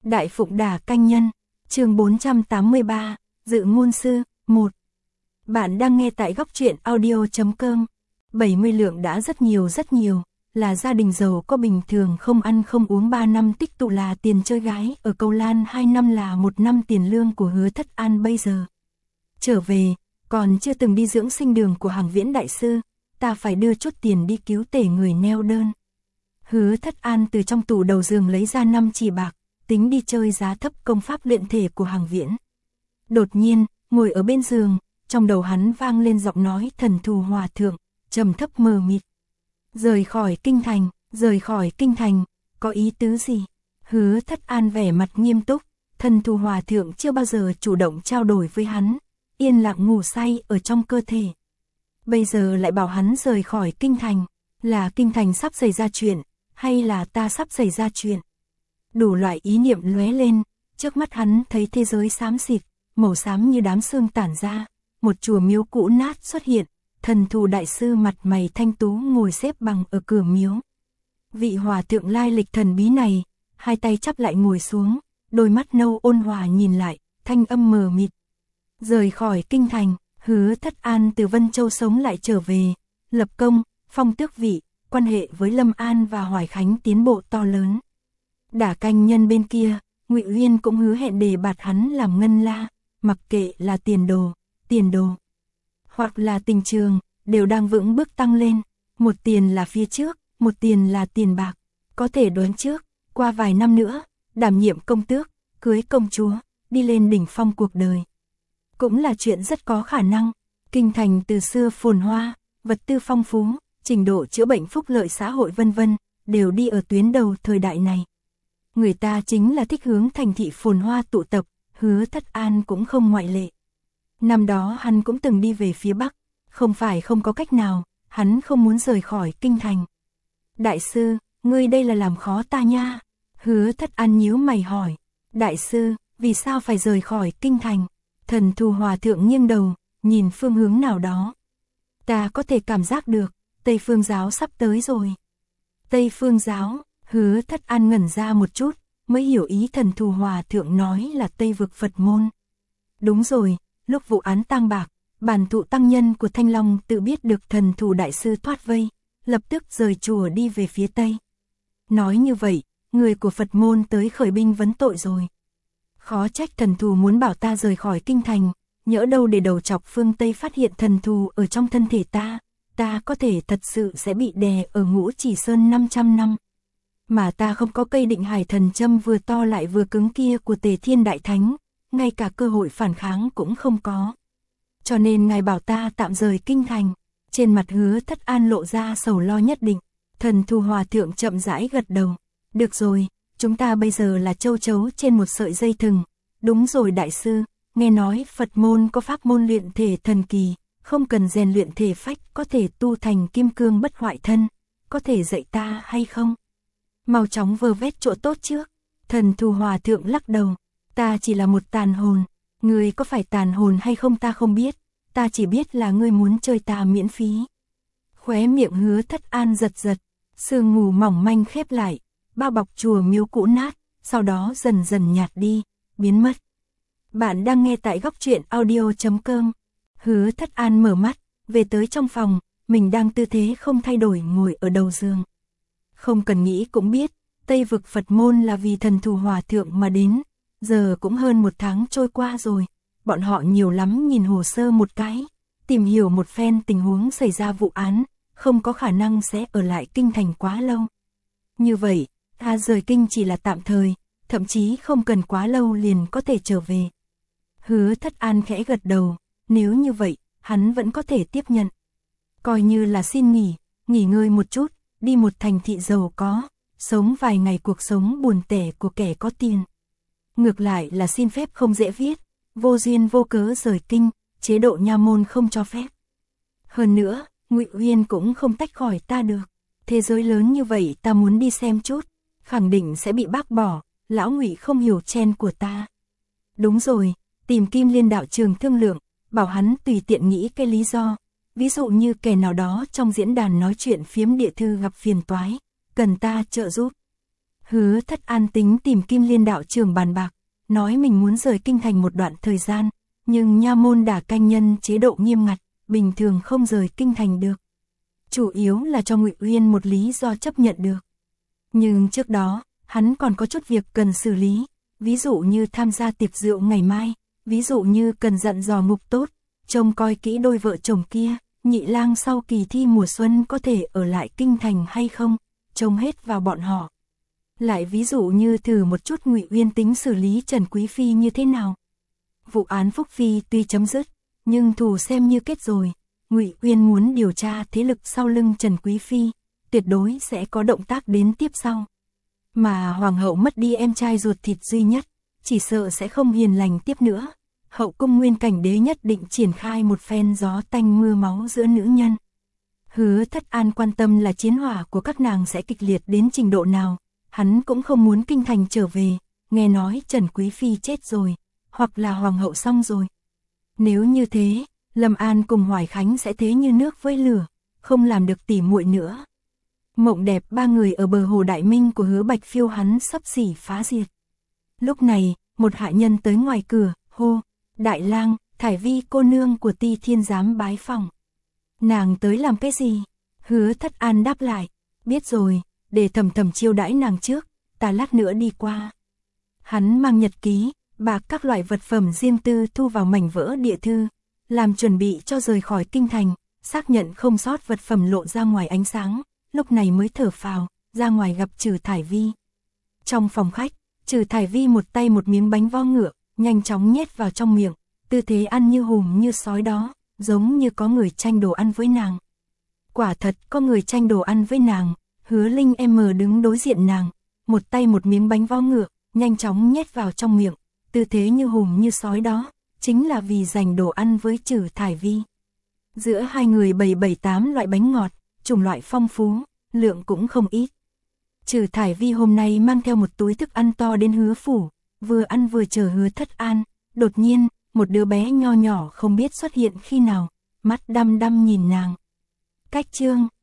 Đại Phụng Đà Canh Nhân, chương 483, Dự ngôn sư, 1. Bạn đang nghe tại góc truyện audio.com. 70 lượng đã rất nhiều, là gia đình giàu có bình thường không ăn không uống 3 năm tích tụ là tiền chơi gái, ở Cầu Lan 2 năm là 1 năm tiền lương của Hứa Thất An bây giờ. Trở về, còn chưa từng đi dưỡng sinh đường của Hàng Viễn đại sư, ta phải đưa chút tiền đi cứu tể người neo đơn. Hứa Thất An từ trong tủ đầu giường lấy ra 5 chỉ bạc, tính đi chơi giá thấp công pháp luyện thể của Hàng Viễn. Đột nhiên, ngồi ở bên giường, trong đầu hắn vang lên giọng nói Thần Thù Hòa Thượng, trầm thấp mờ mịt. Rời khỏi kinh thành, có ý tứ gì? Hứa Thất An vẻ mặt nghiêm túc, Thần Thù Hòa Thượng chưa bao giờ chủ động trao đổi với hắn, yên lặng ngủ say ở trong cơ thể. Bây giờ lại bảo hắn rời khỏi kinh thành, là kinh thành sắp xảy ra chuyện, hay là ta sắp xảy ra chuyện? Đủ loại ý niệm lóe lên, trước mắt hắn thấy thế giới xám xịt, màu xám như đám sương tản ra, một chùa miếu cũ nát xuất hiện, Thần Thù đại sư mặt mày thanh tú ngồi xếp bằng ở cửa miếu. Vị hòa thượng lai lịch thần bí này, hai tay chắp lại ngồi xuống, đôi mắt nâu ôn hòa nhìn lại, thanh âm mờ mịt. Rời khỏi kinh thành, Hứa Thất An từ Vân Châu sống lại trở về, lập công, phong tước vị, quan hệ với Lâm An và Hoài Khánh tiến bộ to lớn. Đả Canh Nhân bên kia, Ngụy Uyên cũng hứa hẹn đề bạt hắn làm ngân la, mặc kệ là tiền đồ, hoặc là tình trường, đều đang vững bước tăng lên, một tiền là phía trước, một tiền là tiền bạc, có thể đoán trước, qua vài năm nữa, đảm nhiệm công tước, cưới công chúa, đi lên đỉnh phong cuộc đời. Cũng là chuyện rất có khả năng, kinh thành từ xưa phồn hoa, vật tư phong phú, trình độ chữa bệnh phúc lợi xã hội vân vân, đều đi ở tuyến đầu thời đại này. Người ta chính là thích hướng thành thị phồn hoa tụ tập, Hứa Thất An cũng không ngoại lệ. Năm đó hắn cũng từng đi về phía Bắc, không phải không có cách nào, hắn không muốn rời khỏi kinh thành. Đại sư, ngươi đây là làm khó ta nha. Hứa Thất An nhíu mày hỏi, đại sư, vì sao phải rời khỏi kinh thành? Thần Thù Hòa Thượng nghiêng đầu, nhìn phương hướng nào đó. Ta có thể cảm giác được, Tây Phương giáo sắp tới rồi. Tây Phương giáo, Hứa Thất An ngẩn ra một chút, mới hiểu ý Thần Thù Hòa Thượng nói là Tây vực Phật môn. Đúng rồi, lúc vụ án tang bạc, bản thụ tăng nhân của Thanh Long tự biết được Thần Thù đại sư thoát vây, lập tức rời chùa đi về phía Tây. Nói như vậy, người của Phật môn tới khởi binh vấn tội rồi. Khó trách Thần Thù muốn bảo ta rời khỏi kinh thành, nhỡ đâu để đầu chọc phương Tây phát hiện Thần Thù ở trong thân thể ta có thể thật sự sẽ bị đè ở Ngũ Chỉ Sơn 500 năm. Mà ta không có cây Định Hải thần châm vừa to lại vừa cứng kia của Tề Thiên Đại Thánh, ngay cả cơ hội phản kháng cũng không có. Cho nên ngài bảo ta tạm rời kinh thành. Trên mặt Hứa Thất An lộ ra sầu lo nhất định. Thần Thù Hòa Thượng chậm rãi gật đầu. Được rồi, chúng ta bây giờ là châu chấu trên một sợi dây thừng. Đúng rồi đại sư, nghe nói Phật môn có pháp môn luyện thể thần kỳ, không cần rèn luyện thể phách có thể tu thành kim cương bất hoại thân, có thể dạy ta hay không? Mau chóng vơ vét chỗ tốt trước. Thần Thù Hòa Thượng lắc đầu, ta chỉ là một tàn hồn, ngươi có phải tàn hồn hay không ta không biết, ta chỉ biết là ngươi muốn chơi ta miễn phí. Khóe miệng Hứa Thất An giật giật, sương mù mỏng manh khép lại, bao bọc chùa miếu cũ nát, sau đó dần dần nhạt đi, biến mất. Bạn đang nghe tại góc truyện audio.com. Hứa Thất An mở mắt, về tới trong phòng, mình đang tư thế không thay đổi ngồi ở đầu giường. Không cần nghĩ cũng biết, Tây vực Phật môn là vì Thần Thù Hòa Thượng mà đến, giờ cũng hơn 1 tháng trôi qua rồi, bọn họ nhiều lắm nhìn hồ sơ một cái, tìm hiểu một phen tình huống xảy ra vụ án, không có khả năng sẽ ở lại kinh thành quá lâu. Như vậy, ta rời kinh chỉ là tạm thời, thậm chí không cần quá lâu liền có thể trở về. Hứa Thất An khẽ gật đầu, nếu như vậy, hắn vẫn có thể tiếp nhận. Coi như là xin nghỉ ngơi một chút, đi một thành thị giàu có, sống vài ngày cuộc sống buồn tẻ của kẻ có tiền. Ngược lại là xin phép không dễ viết, vô duyên vô cớ rời kinh, chế độ nha môn không cho phép. Hơn nữa, Ngụy Uyên cũng không tách khỏi ta được. Thế giới lớn như vậy ta muốn đi xem chút, khẳng định sẽ bị bác bỏ, lão Ngụy không hiểu chen của ta. Đúng rồi, tìm Kim Liên đạo trường thương lượng, bảo hắn tùy tiện nghĩ cái lý do, ví dụ như kẻ nào đó trong diễn đàn nói chuyện phiếm địa thư gặp phiền toái, cần ta trợ giúp. Hứa Thất An tính tìm Kim Liên đạo trưởng bàn bạc, nói mình muốn rời kinh thành một đoạn thời gian, nhưng nha môn Đả Canh Nhân chế độ nghiêm ngặt, bình thường không rời kinh thành được. Chủ yếu là cho Ngụy Uyên một lý do chấp nhận được. Nhưng trước đó, hắn còn có chút việc cần xử lý, ví dụ như tham gia tiệc rượu ngày mai, ví dụ như cần dặn dò Ngục Tốt, trông coi kỹ đôi vợ chồng kia, Nhị Lang sau kỳ thi mùa xuân có thể ở lại kinh thành hay không, trông hết vào bọn họ. Lại ví dụ như thử một chút Ngụy Uyên tính xử lý Trần Quý Phi như thế nào. Vụ án Phúc Phi tuy chấm dứt, nhưng thù xem như kết rồi. Ngụy Uyên muốn điều tra thế lực sau lưng Trần Quý Phi, tuyệt đối sẽ có động tác đến tiếp sau. Mà hoàng hậu mất đi em trai ruột thịt duy nhất, chỉ sợ sẽ không hiền lành tiếp nữa. Hậu cung Nguyên Cảnh Đế nhất định triển khai một phen gió tanh mưa máu giữa nữ nhân. Hứa Thất An quan tâm là chiến hỏa của các nàng sẽ kịch liệt đến trình độ nào. Hắn cũng không muốn kinh thành trở về, nghe nói Trần Quý Phi chết rồi, hoặc là hoàng hậu xong rồi. Nếu như thế, Lâm An cùng Hoài Khánh sẽ thế như nước với lửa, không làm được tỉ muội nữa. Mộng đẹp ba người ở bờ hồ Đại Minh của Hứa Bạch Phiêu hắn sắp xỉ phá diệt. Lúc này, một hạ nhân tới ngoài cửa, hô, Đại Lang, Thải Vi cô nương của Ti Thiên giám bái phòng. Nàng tới làm cái gì? Hứa Thất An đáp lại, biết rồi, để Thầm Thầm chiêu đãi nàng trước, ta lát nữa đi qua. Hắn mang nhật ký, bạc các loại vật phẩm riêng tư thu vào mảnh vỡ địa thư, làm chuẩn bị cho rời khỏi kinh thành, xác nhận không sót vật phẩm lộ ra ngoài ánh sáng, lúc này mới thở phào, ra ngoài gặp Trừ Thải Vi. Trong phòng khách, Trừ Thải Vi một tay một miếng bánh vo ngựa, nhanh chóng nhét vào trong miệng, tư thế ăn như hùm như sói đó, giống như có người tranh đồ ăn với nàng. Quả thật có người tranh đồ ăn với nàng. Hứa Linh em đứng đối diện nàng, một tay một miếng bánh vo ngựa, nhanh chóng nhét vào trong miệng, tư thế như hùm như sói đó, chính là vì giành đồ ăn với Trừ Thải Vi. Giữa hai người bày 7-8 loại bánh ngọt, chủng loại phong phú, lượng cũng không ít. Trừ Thải Vi hôm nay mang theo một túi thức ăn to đến Hứa phủ, vừa ăn vừa chờ Hứa Thất An, đột nhiên, một đứa bé nho nhỏ không biết xuất hiện khi nào, mắt đăm đăm nhìn nàng. Cách chương